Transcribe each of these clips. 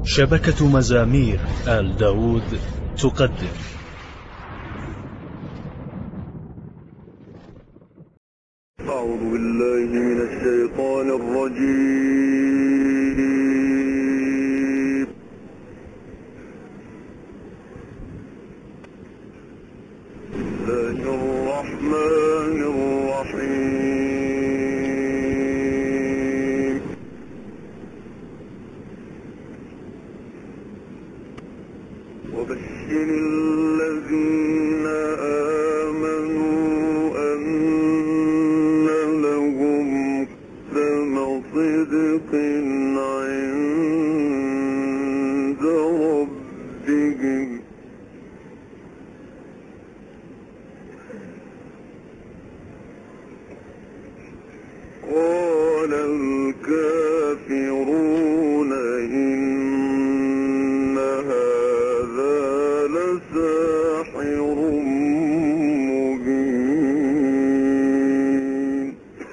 شبكة مزامير آل داود تقدم. أعوذ بالله من الشيطان الرجيم. بسم الله الرحمن الرحيم. وبشر الذين آمنوا أن لهم قدم صدق عند ربهم. قال الكافرون إن هذا لساحر مبين.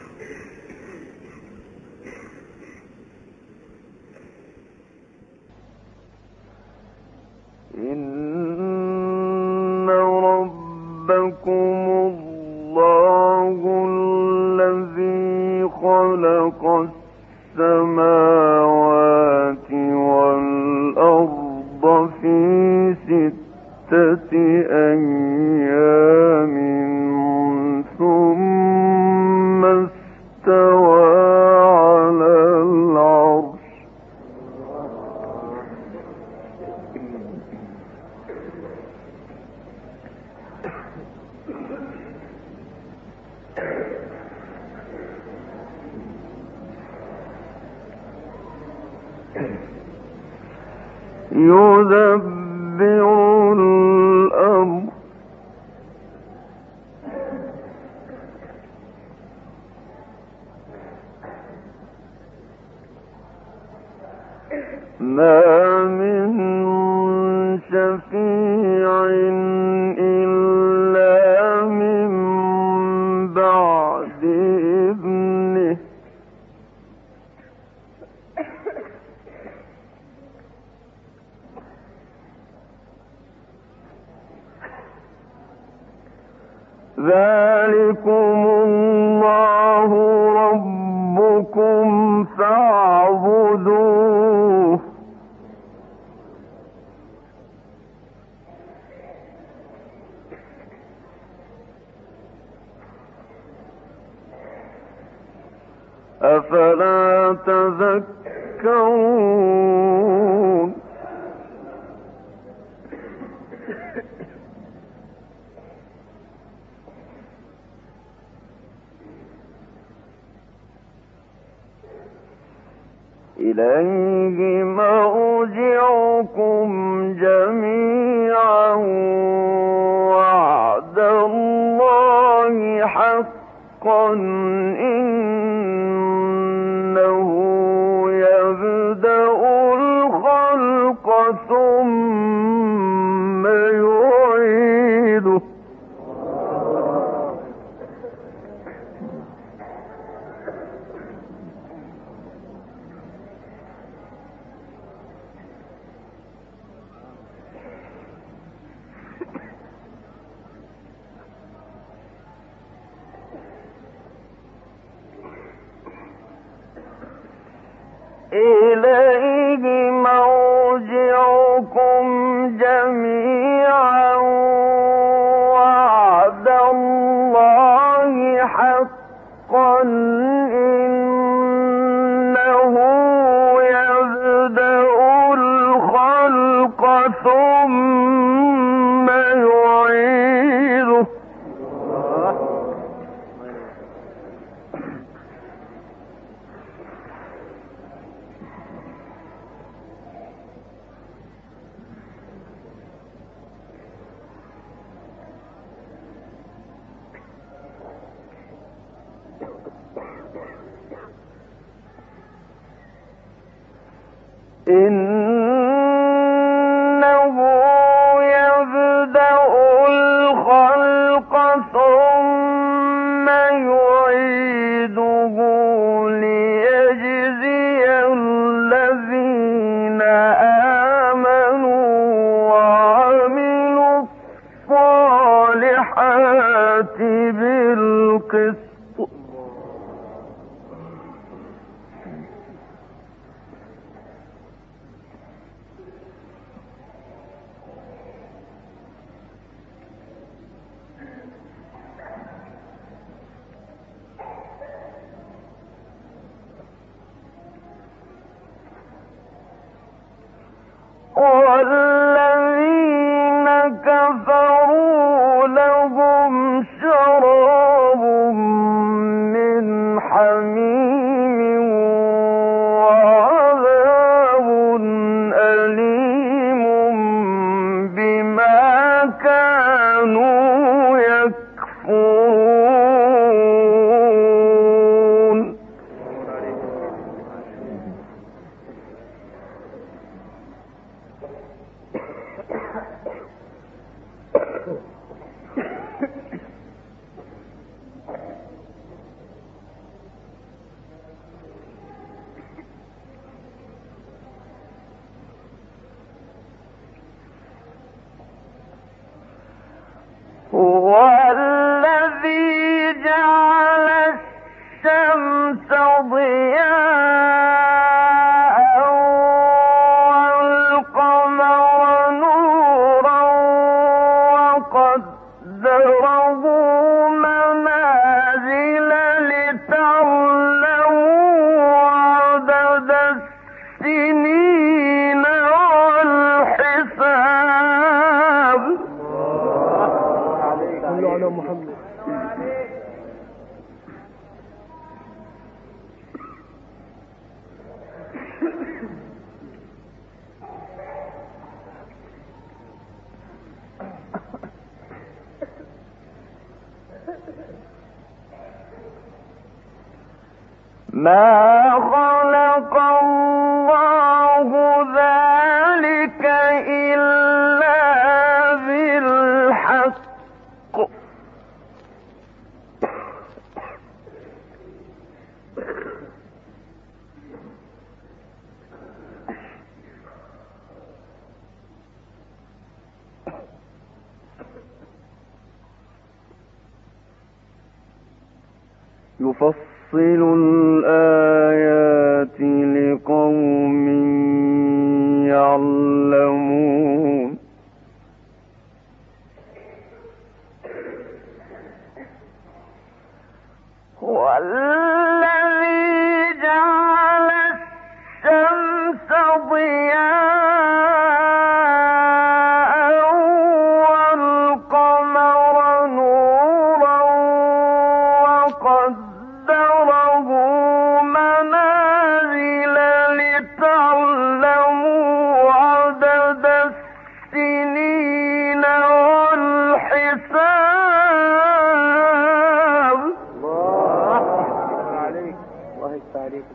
إن ربكم الله الذي خلق السماوات والأرض في 6 أيام ثم استوى على العرش. يدبر الأمر ما من شفيع إلا من بعد إذنه. ذلكم الله ربكم فاعبدوه. أفلا تذكرون. إليه مرجعكم جميعا وعد الله حقا إنه يبدأ الخلق ثم يعيده. إليه مرجعكم جميعا وعد الله حقا إنه يبدأ الخلق ثم يعيده. إنه يبدأ الخلق ثم يعيده ليجزي الذين آمنوا والذين كفروا لهم شراب من حميم وعذاب أليم بما كانوا يكفرون. هو الذي جعل الشمس ضياء والقمر نورا وقدره منازل لتعلموا عدد السنين والحساب. على محمد. ما خلق الله ذلك إلا بالحق يفصل الآيات لقوم يعلمون. هو الذي جعل الشمس ضياء والقمر نورا وقدره منازل لتعلموا عدد السنين والحساب. الله عليك. الله يفتح عليك.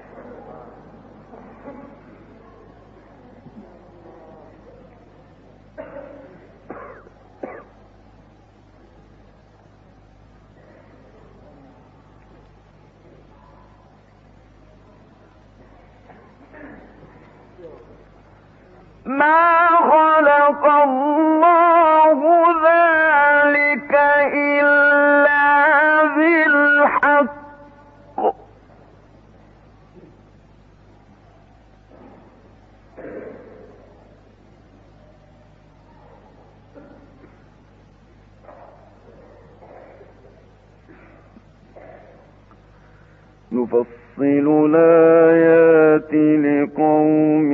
ما خلق الله ذلك إلا بالحق نفصل الآيات لقوم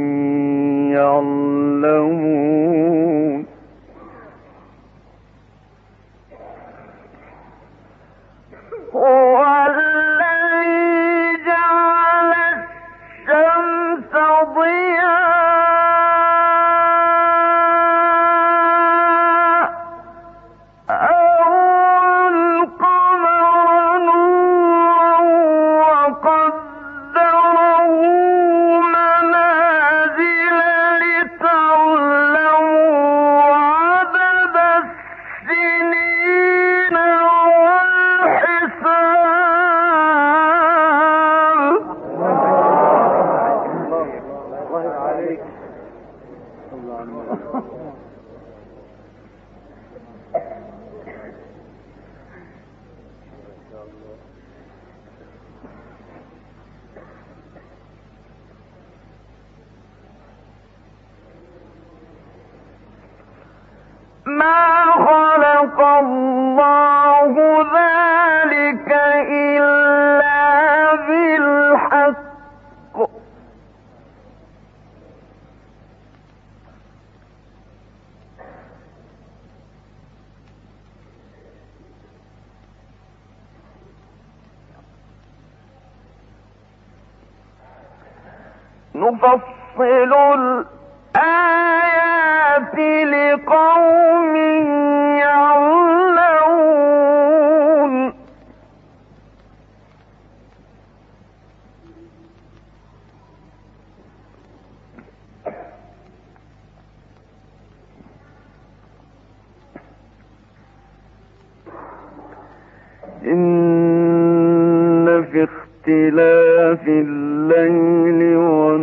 يعلمون. هو الذي جعل الشمس ضياء والقمر نورا وقدره منازل لتعلموا عدد السنين والحساب. الله عليك. الله ما خلق الله ذلك إلا بالحق نفصل الآيات لقوم يعلمون إن في اختلاف الليل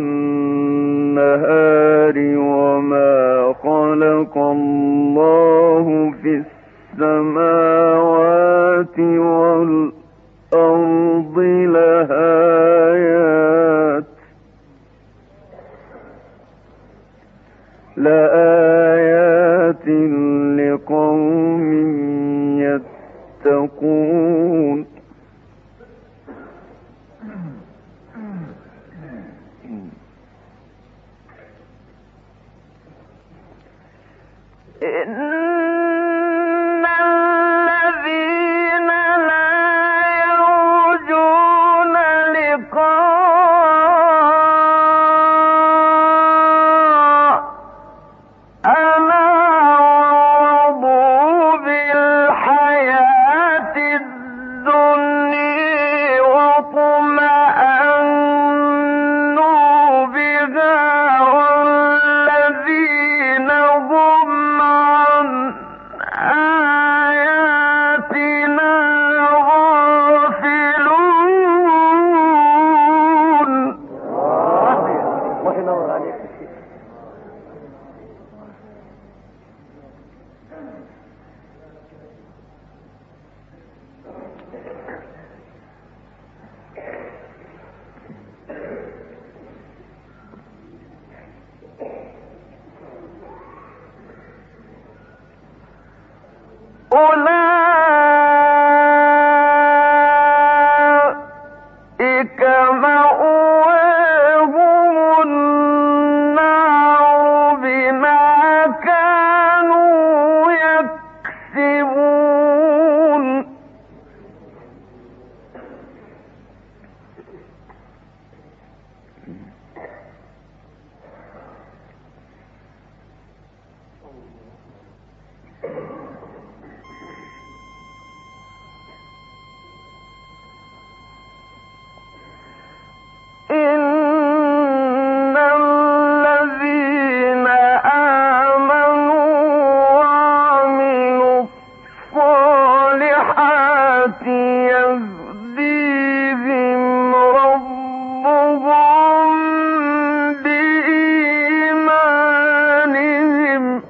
والنهار وما خلق الله في السماوات والأرض لآيات لقوم يتقون إن الذين لا يرجون لقاءنا ورضوا بالحياة الدنيا واطمأنوا بها والذين هم عن آياتنا غافلون الله ينور عليك. أولئك مأواهم النار بما كانوا يكسبون إن الذين آمنوا وعملوا الصالحات يهديهم ربهم بإيمانهم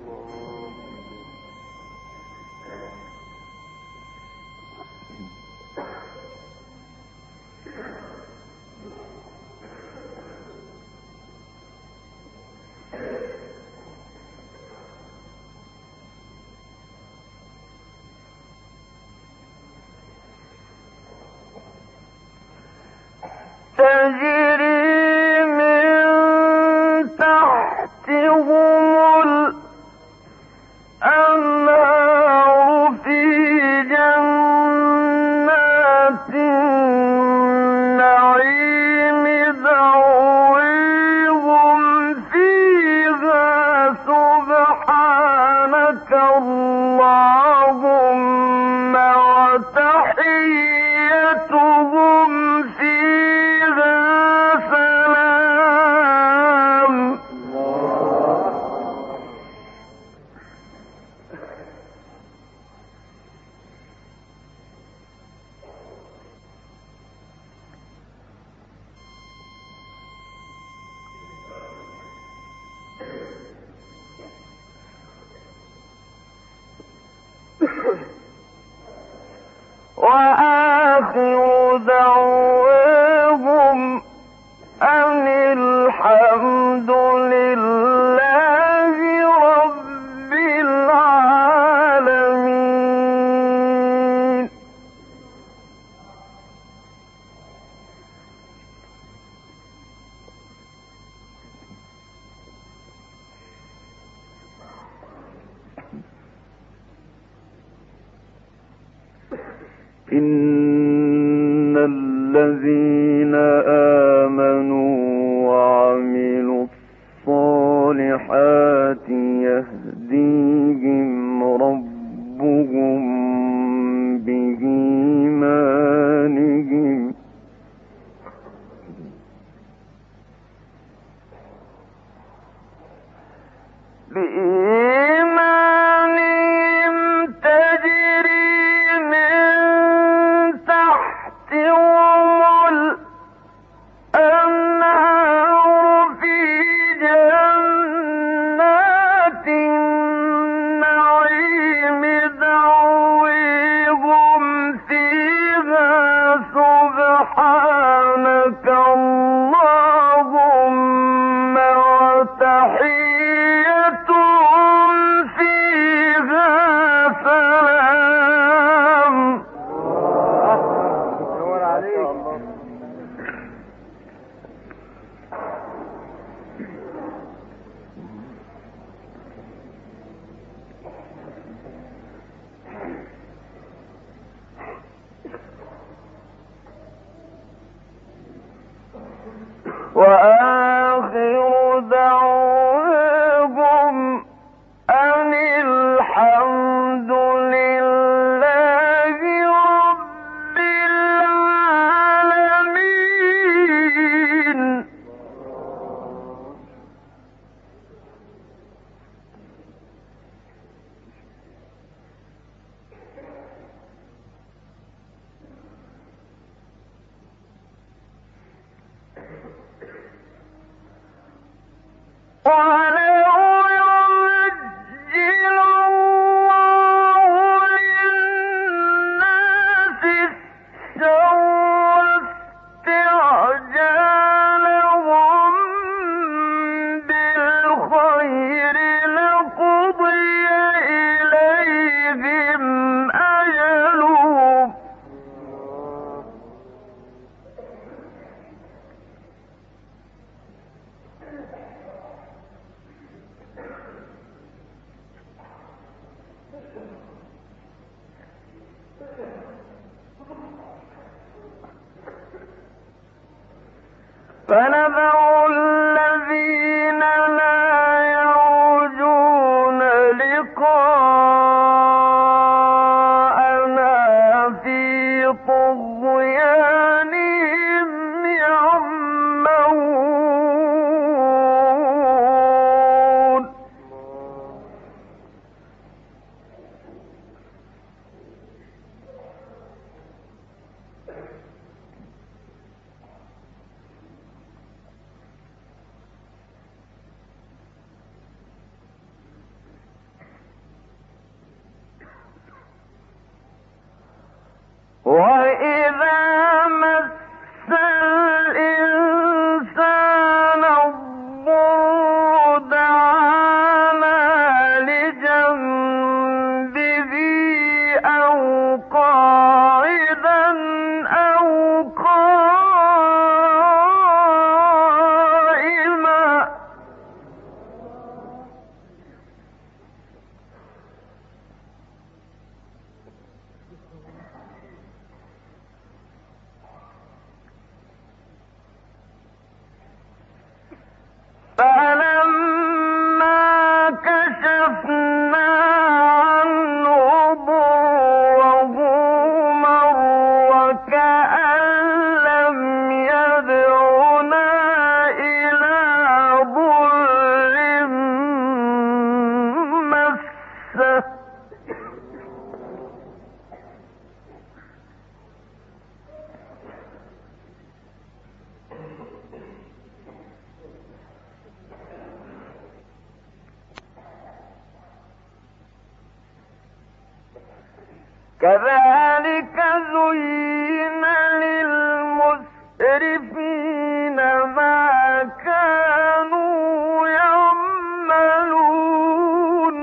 تجري من تحتهم الأنهار في جنات النعيم دعويهم فيها سبحانك اللهم وتحيتهم فيها سلام وآخر دعواهم أن الحمد لله رب العالمين إن الذين آمنوا بإيمانهم تجري من تحتهم الأنهار في جنات النعيم دعويهم فيها سبحانك اللهم وتحيتهم فيها سلام. نور عليك. وآخر دعواهم أن الحمد لله رب العالمين. وَلَوْ يُعَجِّلُ اللَّهُ لِلنَّاسِ الشَّرَّ اسْتِعْجَالَهُم بِالْخَيْرِ لَقُضِيَ إِلَيْهِمْ أَجَلُهُمْ فَنَذَرُ الَّذِينَ لَا يَرْجُونَ لِقَاءَنَا فِي طُغْيَانِهِمْ يَعْمَهُونَ. وَإِذَا مَسَّ الْإِنسَانَ الضُّرُّ دَعَانَا لِجَنبِهِ أَوْ قَاعِدًا أَوْ قَائِمًا فَلَمَّا كَشَفْنَا عَنْهُ ضُرَّهُ مَرَّ كَأَن لَّمْ يَدْعُنَا إِلَىٰ ضُرٍّ مَّسَّهُ كَذَٰلِكَ زُيِّنَ لِلْمُسْرِفِينَ مَا كَانُوا يَعْمَلُونَ.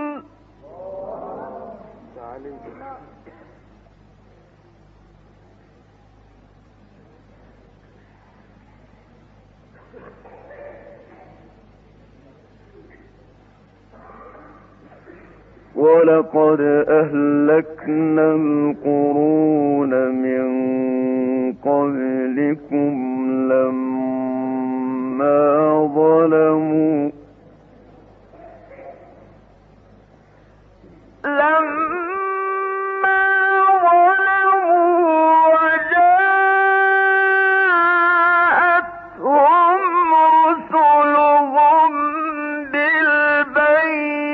وَلَقَدْ أَهْلَكْنَا الْقُرُونَ مِن قَبْلِكُمْ لَمَّا ظَلَمُوا وَجَاءَتْهُمْ رُسُلُهُم بِالْبَيِّنَاتِ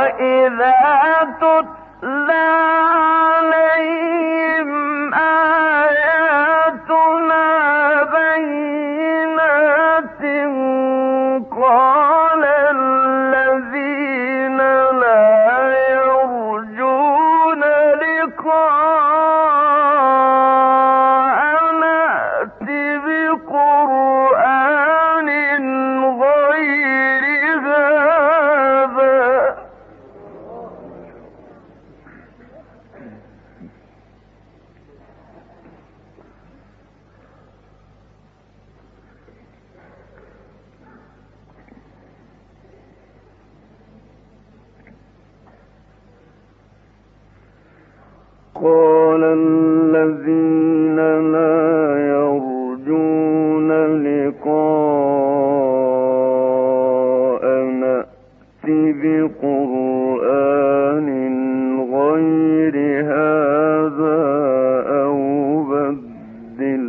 قال الذين لا يرجون لقاءنا ائت بقرآن غير هذا أو بدل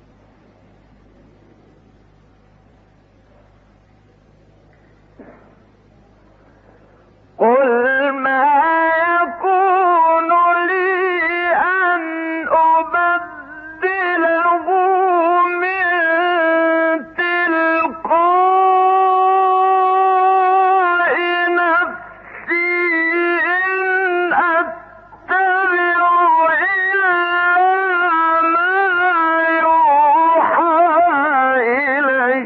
قل ما يكون لي أن أبدله من تلقاء نفسي إن أتبع إلا ما يوحى إلي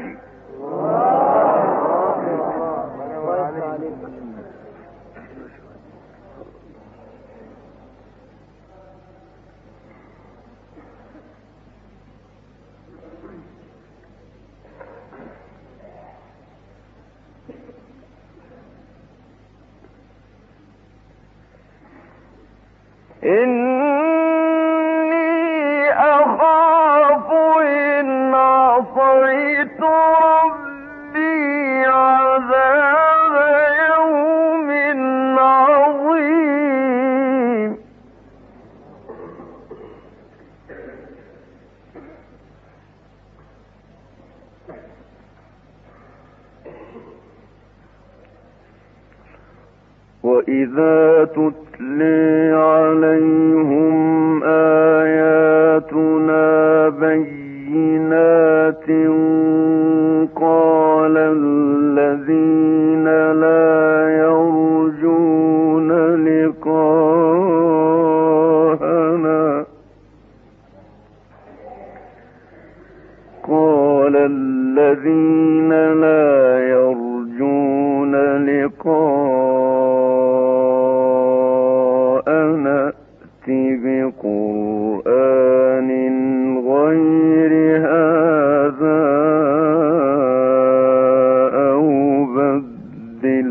إني أخاف إن عصيت ربي عذاب يوم عظيم وإذا تتلي عليهم آياتنا بينات قال الذين لا يرجون لقاءنا ائت بقرآن غير هذا أو بدل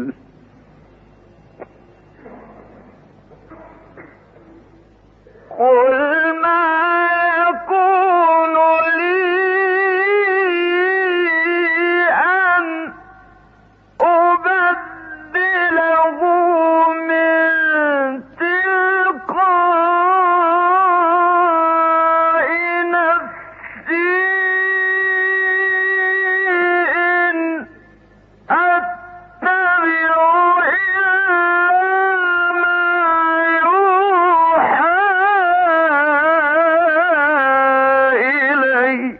قل ما يكون لي أن أبدله من تلقاء نفسي إن أتبع إلا ما يوحى إلي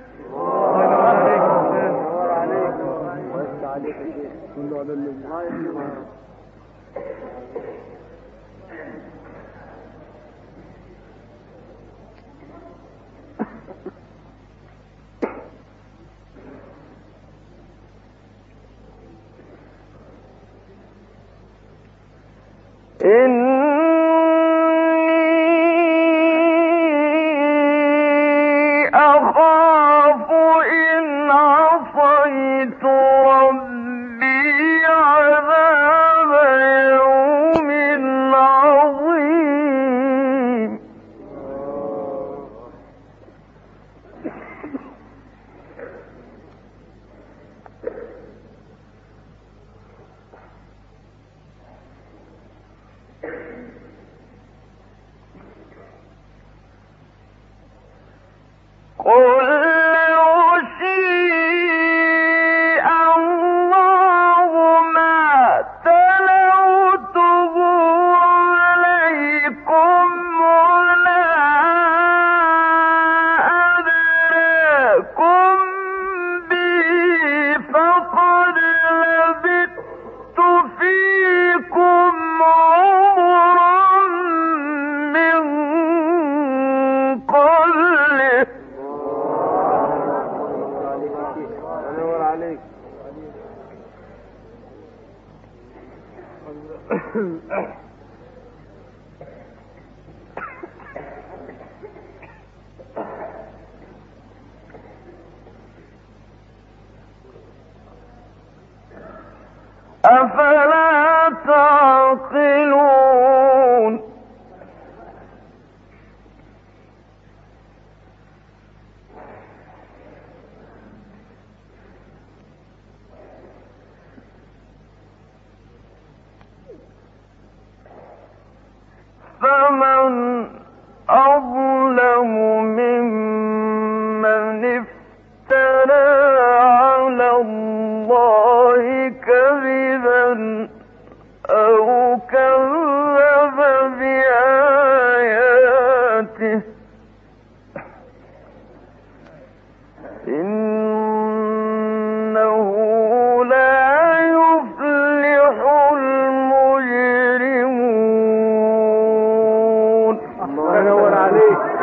إني أخاف إن عصيت ربي عذاب يوم عظيم قل يشيء الله ما تلوته أفلا تعقلون فمن أظلم ممن افترى على الله كذبا أو كذب بآياته إنه لا يفلح المجرمون. الله ينور عليك.